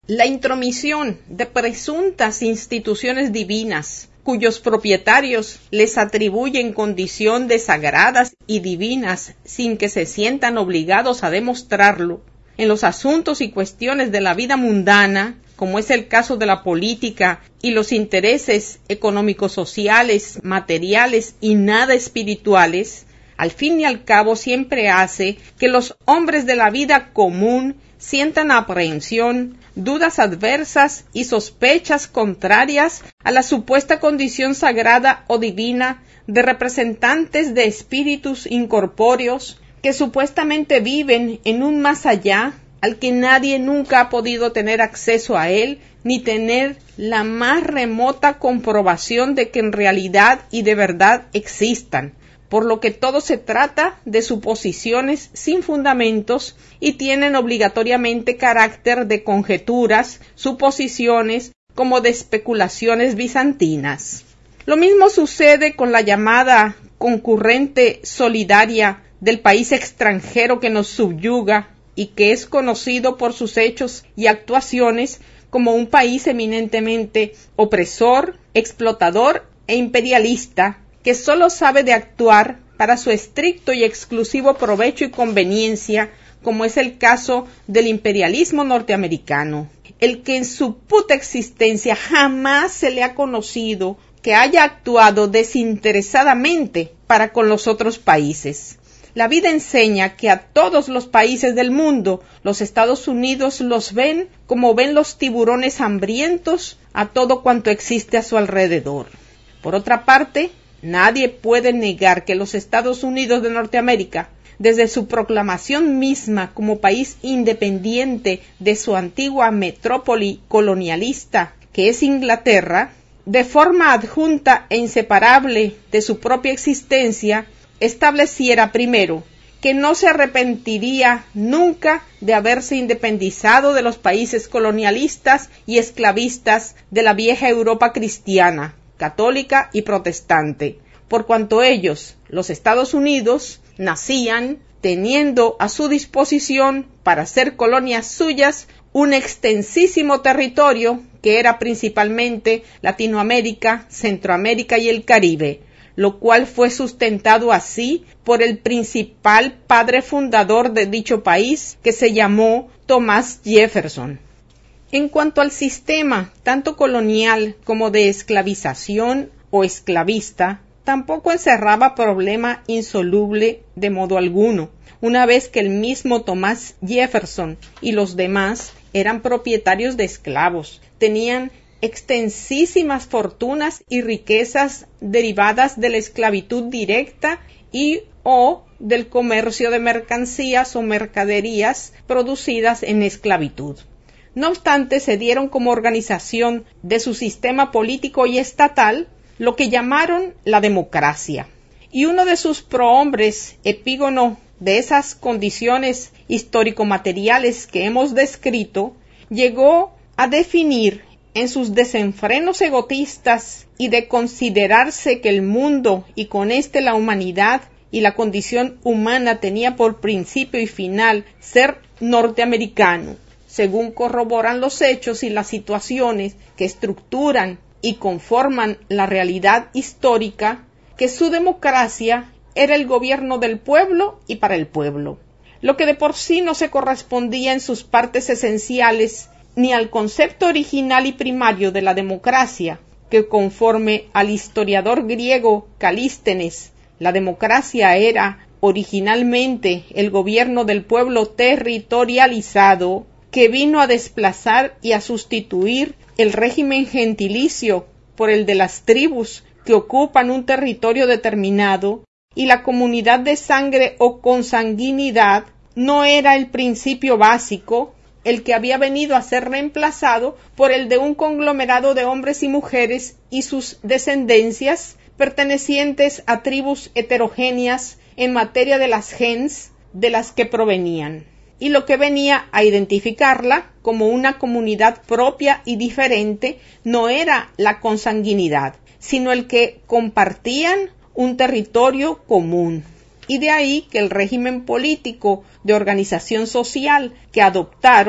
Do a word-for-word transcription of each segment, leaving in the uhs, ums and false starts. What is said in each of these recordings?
La intromisión de presuntas instituciones divinas, cuyos propietarios les atribuyen condición de sagradas y divinas sin que se sientan obligados a demostrarlo, en los asuntos y cuestiones de la vida mundana, como es el caso de la política y los intereses económicos, sociales, materiales y nada espirituales, al fin y al cabo siempre hace que los hombres de la vida común sientan aprehensión, dudas adversas y sospechas contrarias a la supuesta condición sagrada o divina de representantes de espíritus incorpóreos que supuestamente viven en un más allá al que nadie nunca ha podido tener acceso a él, ni tener la más remota comprobación de que en realidad y de verdad existan, por lo que todo se trata de suposiciones sin fundamentos y tienen obligatoriamente carácter de conjeturas, suposiciones, como de especulaciones bizantinas. Lo mismo sucede con la llamada concurrente solidaria del país extranjero que nos subyuga y que es conocido por sus hechos y actuaciones como un país eminentemente opresor, explotador e imperialista, que sólo sabe de actuar para su estricto y exclusivo provecho y conveniencia, como es el caso del imperialismo norteamericano, el que en su puta existencia jamás se le ha conocido que haya actuado desinteresadamente para con los otros países. La vida enseña que a todos los países del mundo, los Estados Unidos los ven como ven los tiburones hambrientos a todo cuanto existe a su alrededor. Por otra parte, nadie puede negar que los Estados Unidos de Norteamérica, desde su proclamación misma como país independiente de su antigua metrópoli colonialista, que es Inglaterra, de forma adjunta e inseparable de su propia existencia, estableciera primero que no se arrepentiría nunca de haberse independizado de los países colonialistas y esclavistas de la vieja Europa cristiana, católica y protestante, por cuanto ellos, los Estados Unidos, nacían teniendo a su disposición para ser colonias suyas un extensísimo territorio que era principalmente Latinoamérica, Centroamérica y el Caribe, lo cual fue sustentado así por el principal padre fundador de dicho país, que se llamó Thomas Jefferson. En cuanto al sistema, tanto colonial como de esclavización o esclavista, tampoco encerraba problema insoluble de modo alguno, una vez que el mismo Thomas Jefferson y los demás eran propietarios de esclavos, tenían extensísimas fortunas y riquezas derivadas de la esclavitud directa y o del comercio de mercancías o mercaderías producidas en esclavitud. No obstante, se dieron como organización de su sistema político y estatal lo que llamaron la democracia. Y uno de sus prohombres, epígono de esas condiciones histórico-materiales que hemos descrito, llegó a definir en sus desenfrenos egotistas y de considerarse que el mundo y con éste la humanidad y la condición humana tenía por principio y final ser norteamericano, según corroboran los hechos y las situaciones que estructuran y conforman la realidad histórica, que su democracia era el gobierno del pueblo y para el pueblo, lo que de por sí no se correspondía en sus partes esenciales ni al concepto original y primario de la democracia, que conforme al historiador griego Calístenes, la democracia era originalmente el gobierno del pueblo territorializado, que vino a desplazar y a sustituir el régimen gentilicio por el de las tribus que ocupan un territorio determinado, y la comunidad de sangre o consanguinidad no era el principio básico, el que había venido a ser reemplazado por el de un conglomerado de hombres y mujeres y sus descendencias pertenecientes a tribus heterogéneas en materia de las gens de las que provenían, y lo que venía a identificarla como una comunidad propia y diferente no era la consanguinidad, sino el que compartían un territorio común. Y de ahí que el régimen político de organización social que adoptaron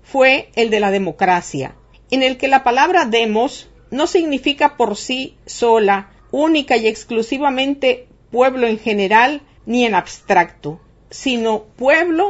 fue el de la democracia, en el que la palabra demos no significa por sí sola, única y exclusivamente pueblo en general ni en abstracto, sino pueblo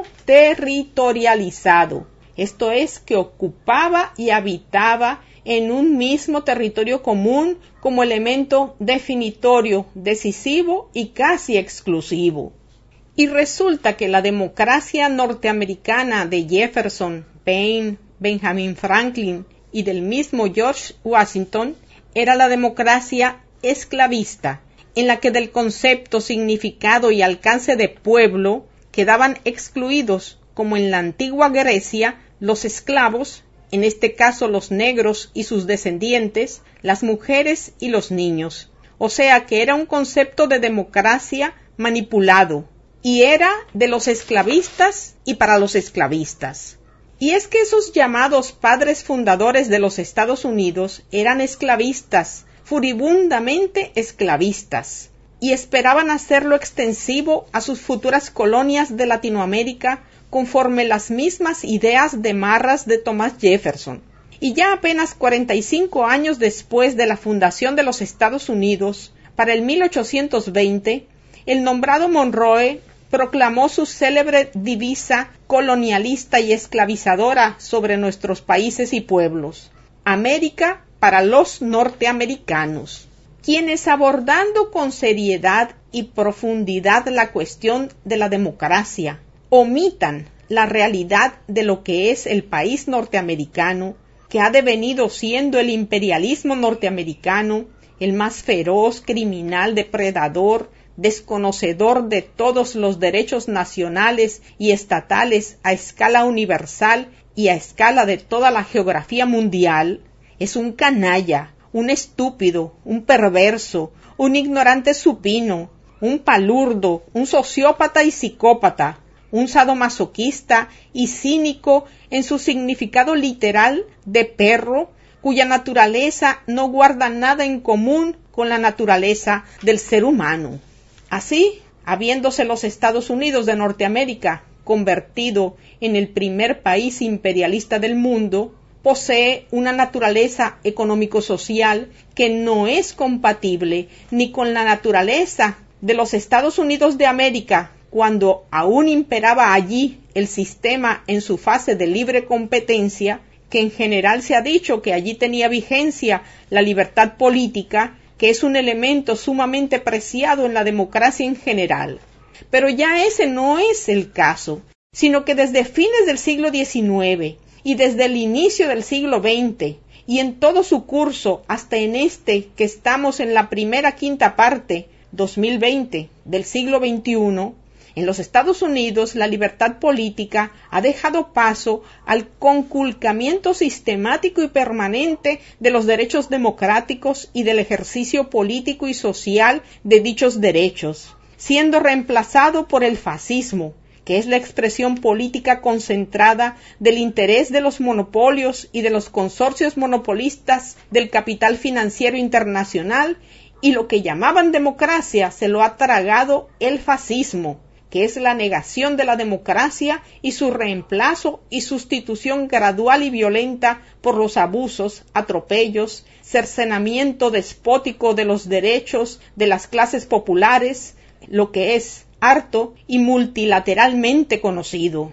territorializado, esto es, que ocupaba y habitaba en un mismo territorio común como elemento definitorio, decisivo y casi exclusivo. Y resulta que la democracia norteamericana de Jefferson, Paine, Benjamin Franklin y del mismo George Washington era la democracia esclavista, en la que del concepto, significado y alcance de pueblo quedaban excluidos, como en la antigua Grecia, los esclavos, en este caso los negros y sus descendientes, las mujeres y los niños. O sea que era un concepto de democracia manipulado, y era de los esclavistas y para los esclavistas. Y es que esos llamados padres fundadores de los Estados Unidos eran esclavistas, furibundamente esclavistas, y esperaban hacerlo extensivo a sus futuras colonias de Latinoamérica conforme las mismas ideas de Marras de Thomas Jefferson. Y ya apenas cuarenta y cinco años después de la fundación de los Estados Unidos, para el mil ochocientos veinte, el nombrado Monroe proclamó su célebre divisa colonialista y esclavizadora sobre nuestros países y pueblos: América para los norteamericanos, quienes, abordando con seriedad y profundidad la cuestión de la democracia, omitan la realidad de lo que es el país norteamericano, que ha devenido siendo el imperialismo norteamericano, el más feroz, criminal, depredador, desconocedor de todos los derechos nacionales y estatales a escala universal y a escala de toda la geografía mundial. Es un canalla, un estúpido, un perverso, un ignorante supino, un palurdo, un sociópata y psicópata, un sadomasoquista y cínico en su significado literal de perro, cuya naturaleza no guarda nada en común con la naturaleza del ser humano. Así, habiéndose los Estados Unidos de Norteamérica convertido en el primer país imperialista del mundo, posee una naturaleza económico-social que no es compatible ni con la naturaleza de los Estados Unidos de América, cuando aún imperaba allí el sistema en su fase de libre competencia, que en general se ha dicho que allí tenía vigencia la libertad política, que es un elemento sumamente preciado en la democracia en general. Pero ya ese no es el caso, sino que desde fines del siglo diecinueve y desde el inicio del siglo veinte, y en todo su curso hasta en este que estamos en la primera quinta parte, dos mil veinte, del siglo veintiuno, en los Estados Unidos la libertad política ha dejado paso al conculcamiento sistemático y permanente de los derechos democráticos y del ejercicio político y social de dichos derechos, siendo reemplazado por el fascismo, que es la expresión política concentrada del interés de los monopolios y de los consorcios monopolistas del capital financiero internacional, y lo que llamaban democracia se lo ha tragado el fascismo, que es la negación de la democracia y su reemplazo y sustitución gradual y violenta por los abusos, atropellos, cercenamiento despótico de los derechos de las clases populares, lo que es harto y multilateralmente conocido.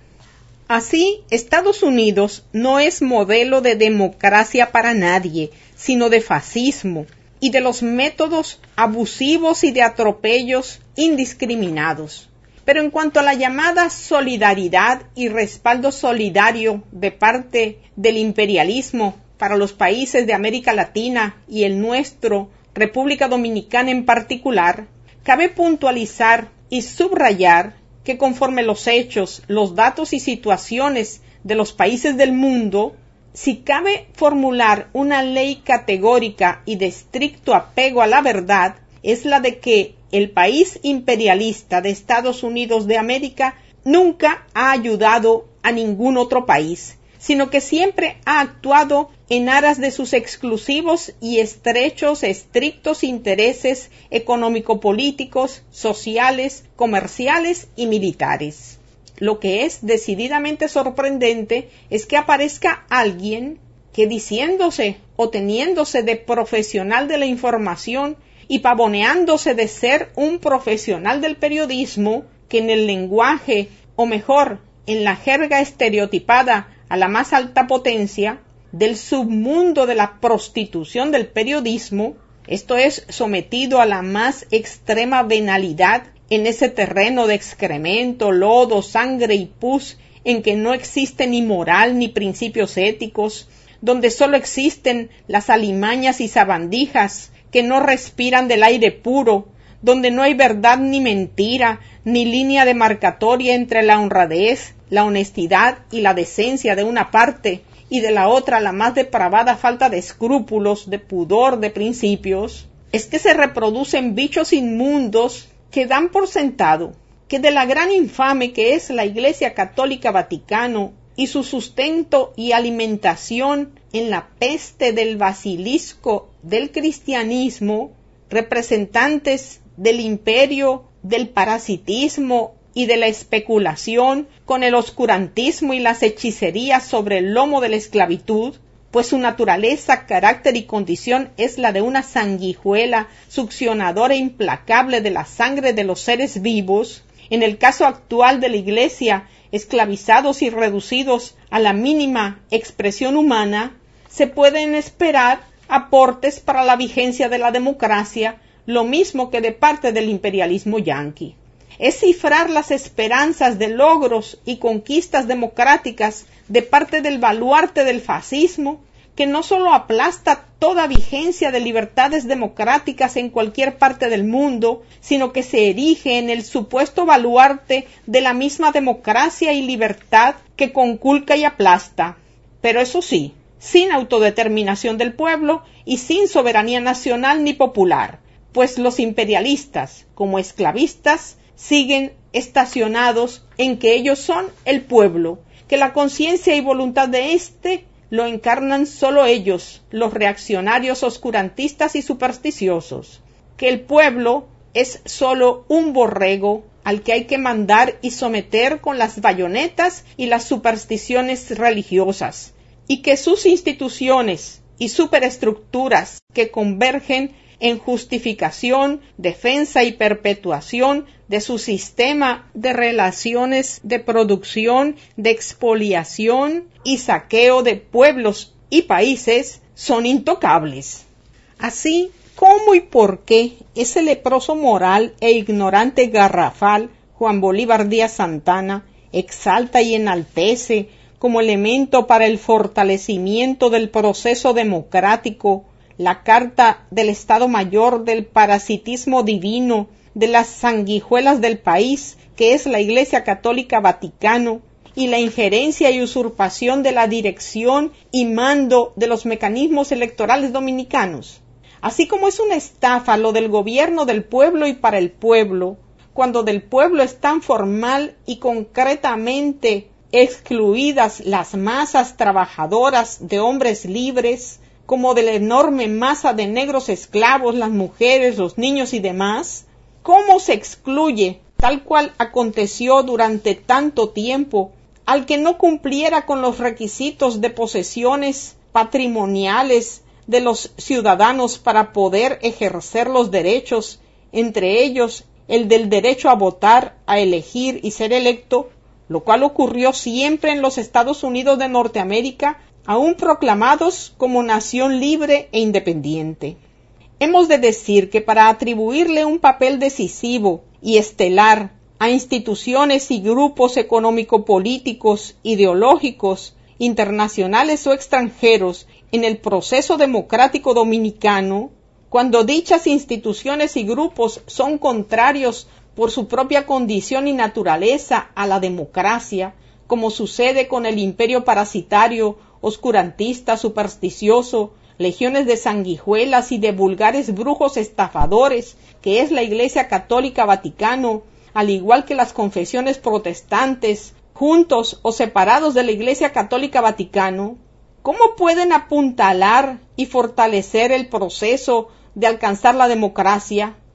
Así, Estados Unidos no es modelo de democracia para nadie, sino de fascismo y de los métodos abusivos y de atropellos indiscriminados. Pero en cuanto a la llamada solidaridad y respaldo solidario de parte del imperialismo para los países de América Latina y el nuestro, República Dominicana en particular, cabe puntualizar y subrayar que conforme los hechos, los datos y situaciones de los países del mundo, si cabe formular una ley categórica y de estricto apego a la verdad, es la de que el país imperialista de Estados Unidos de América nunca ha ayudado a ningún otro país, sino que siempre ha actuado en aras de sus exclusivos y estrechos, estrictos intereses económico-políticos, sociales, comerciales y militares. Lo que es decididamente sorprendente es que aparezca alguien que, diciéndose o teniéndose de profesional de la información y pavoneándose de ser un profesional del periodismo, que en el lenguaje, o mejor, en la jerga estereotipada a la más alta potencia, del submundo de la prostitución del periodismo, esto es, sometido a la más extrema venalidad en ese terreno de excremento, lodo, sangre y pus, en que no existe ni moral ni principios éticos, donde solo existen las alimañas y sabandijas que no respiran del aire puro, donde no hay verdad ni mentira, ni línea demarcatoria entre la honradez, la honestidad y la decencia de una parte, y de la otra la más depravada falta de escrúpulos, de pudor, de principios, es que se reproducen bichos inmundos que dan por sentado que de la gran infame que es la Iglesia Católica Vaticano y su sustento y alimentación en la peste del basilisco del cristianismo, representantes del imperio, del parasitismo y de la especulación con el oscurantismo y las hechicerías sobre el lomo de la esclavitud, pues su naturaleza, carácter y condición es la de una sanguijuela succionadora e implacable de la sangre de los seres vivos, en el caso actual de la Iglesia, esclavizados y reducidos a la mínima expresión humana, se pueden esperar aportes para la vigencia de la democracia, lo mismo que de parte del imperialismo yanqui. Es cifrar las esperanzas de logros y conquistas democráticas de parte del baluarte del fascismo, que no solo aplasta toda vigencia de libertades democráticas en cualquier parte del mundo, sino que se erige en el supuesto baluarte de la misma democracia y libertad que conculca y aplasta. Pero eso sí, sin autodeterminación del pueblo y sin soberanía nacional ni popular, pues los imperialistas, como esclavistas, siguen estacionados en que ellos son el pueblo, que la conciencia y voluntad de éste lo encarnan solo ellos, los reaccionarios oscurantistas y supersticiosos, que el pueblo es solo un borrego al que hay que mandar y someter con las bayonetas y las supersticiones religiosas, y que sus instituciones y superestructuras que convergen en justificación, defensa y perpetuación de su sistema de relaciones de producción, de expoliación y saqueo de pueblos y países son intocables. Así, ¿cómo y por qué ese leproso moral e ignorante garrafal Juan Bolívar Díaz Santana exalta y enaltece como elemento para el fortalecimiento del proceso democrático la Carta del Estado Mayor del parasitismo divino de las sanguijuelas del país, que es la Iglesia Católica Vaticano, y la injerencia y usurpación de la dirección y mando de los mecanismos electorales dominicanos? Así como es una estafa lo del gobierno del pueblo y para el pueblo, cuando del pueblo están formal y concretamente excluidas las masas trabajadoras de hombres libres, como de la enorme masa de negros esclavos, las mujeres, los niños y demás, ¿cómo se excluye, tal cual aconteció durante tanto tiempo, al que no cumpliera con los requisitos de posesiones patrimoniales de los ciudadanos para poder ejercer los derechos, entre ellos el del derecho a votar, a elegir y ser electo, lo cual ocurrió siempre en los Estados Unidos de Norteamérica, aún proclamados como nación libre e independiente? Hemos de decir que para atribuirle un papel decisivo y estelar a instituciones y grupos económico-políticos, ideológicos, internacionales o extranjeros en el proceso democrático dominicano, cuando dichas instituciones y grupos son contrarios por su propia condición y naturaleza a la democracia, como sucede con el imperio parasitario, oscurantista, supersticioso, legiones de sanguijuelas y de vulgares brujos estafadores, que es la Iglesia Católica Vaticano, al igual que las confesiones protestantes, juntos o separados de la Iglesia Católica Vaticano, ¿cómo pueden apuntalar y fortalecer el proceso de alcanzar la democracia?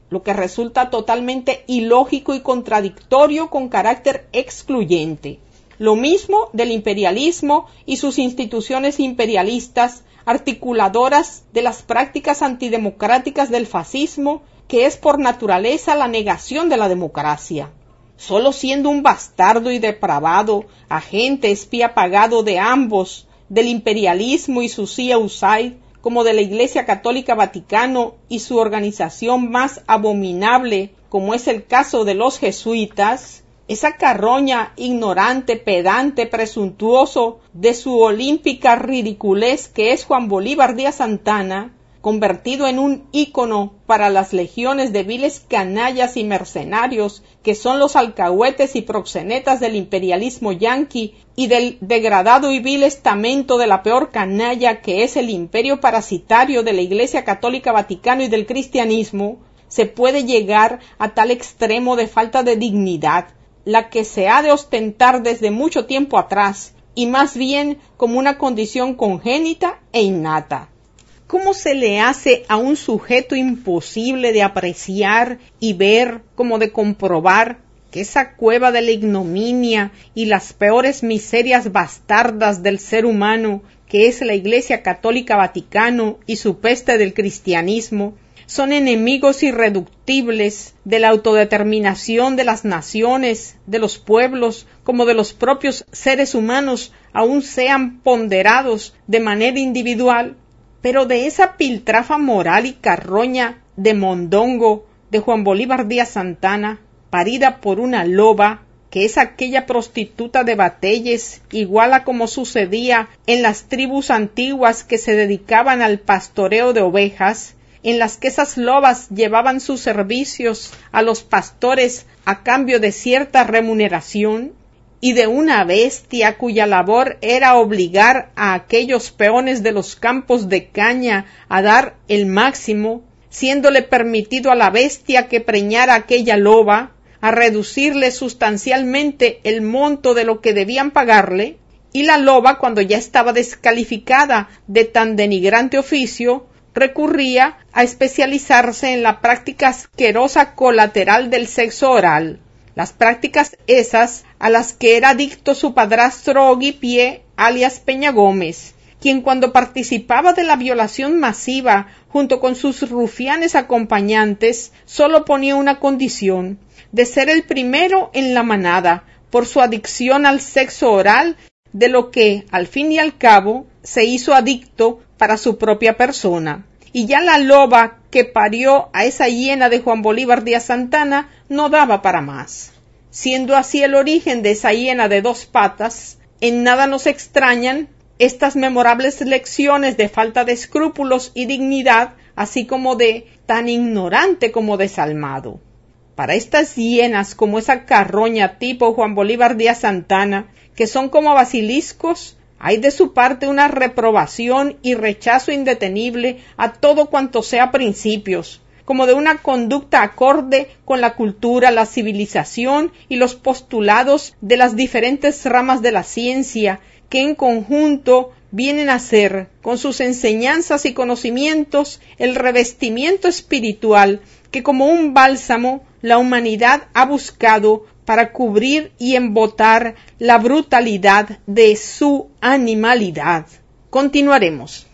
lo que resulta totalmente ilógico y contradictorio con carácter excluyente. Lo mismo del imperialismo y sus instituciones imperialistas, articuladoras de las prácticas antidemocráticas del fascismo, que es por naturaleza la negación de la democracia. Solo siendo un bastardo y depravado, agente espía pagado de ambos, del imperialismo y su C I A U S A I D, como de la Iglesia Católica Vaticano y su organización más abominable, como es el caso de los jesuitas, esa carroña ignorante, pedante, presuntuoso de su olímpica ridiculez que es Juan Bolívar Díaz Santana, convertido en un ícono para las legiones de viles canallas y mercenarios que son los alcahuetes y proxenetas del imperialismo yanqui y del degradado y vil estamento de la peor canalla que es el imperio parasitario de la Iglesia Católica Vaticano y del cristianismo, se puede llegar a tal extremo de falta de dignidad, la que se ha de ostentar desde mucho tiempo atrás, y más bien como una condición congénita e innata. ¿Cómo se le hace a un sujeto imposible de apreciar y ver, como de comprobar, que esa cueva de la ignominia y las peores miserias bastardas del ser humano, que es la Iglesia Católica Vaticano y su peste del cristianismo, son enemigos irreductibles de la autodeterminación de las naciones, de los pueblos, como de los propios seres humanos, aun sean ponderados de manera individual? Pero de esa piltrafa moral y carroña de mondongo de Juan Bolívar Díaz Santana, parida por una loba, que es aquella prostituta de Batelles, igual a como sucedía en las tribus antiguas que se dedicaban al pastoreo de ovejas, en las que esas lobas llevaban sus servicios a los pastores a cambio de cierta remuneración, y de una bestia cuya labor era obligar a aquellos peones de los campos de caña a dar el máximo, siéndole permitido a la bestia que preñara aquella loba, a reducirle sustancialmente el monto de lo que debían pagarle, y la loba, cuando ya estaba descalificada de tan denigrante oficio, recurría a especializarse en la práctica asquerosa colateral del sexo oral. Las prácticas esas a las que era adicto su padrastro Oguipié, alias Peña Gómez, quien cuando participaba de la violación masiva junto con sus rufianes acompañantes, solo ponía una condición, de ser el primero en la manada, por su adicción al sexo oral, de lo que, al fin y al cabo, se hizo adicto para su propia persona. Y ya la loba que parió a esa hiena de Juan Bolívar Díaz Santana no daba para más. Siendo así el origen de esa hiena de dos patas, en nada nos extrañan estas memorables lecciones de falta de escrúpulos y dignidad, así como de tan ignorante como desalmado. Para estas hienas como esa carroña tipo Juan Bolívar Díaz Santana, que son como basiliscos, hay de su parte una reprobación y rechazo indetenible a todo cuanto sea principios, como de una conducta acorde con la cultura, la civilización y los postulados de las diferentes ramas de la ciencia, que en conjunto vienen a ser, con sus enseñanzas y conocimientos, el revestimiento espiritual que como un bálsamo la humanidad ha buscado para cubrir y embotar la brutalidad de su animalidad. Continuaremos.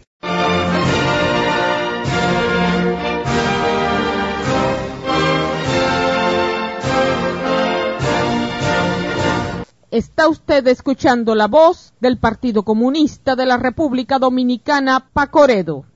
Está usted escuchando la voz del Partido Comunista de la República Dominicana, Pacoredo.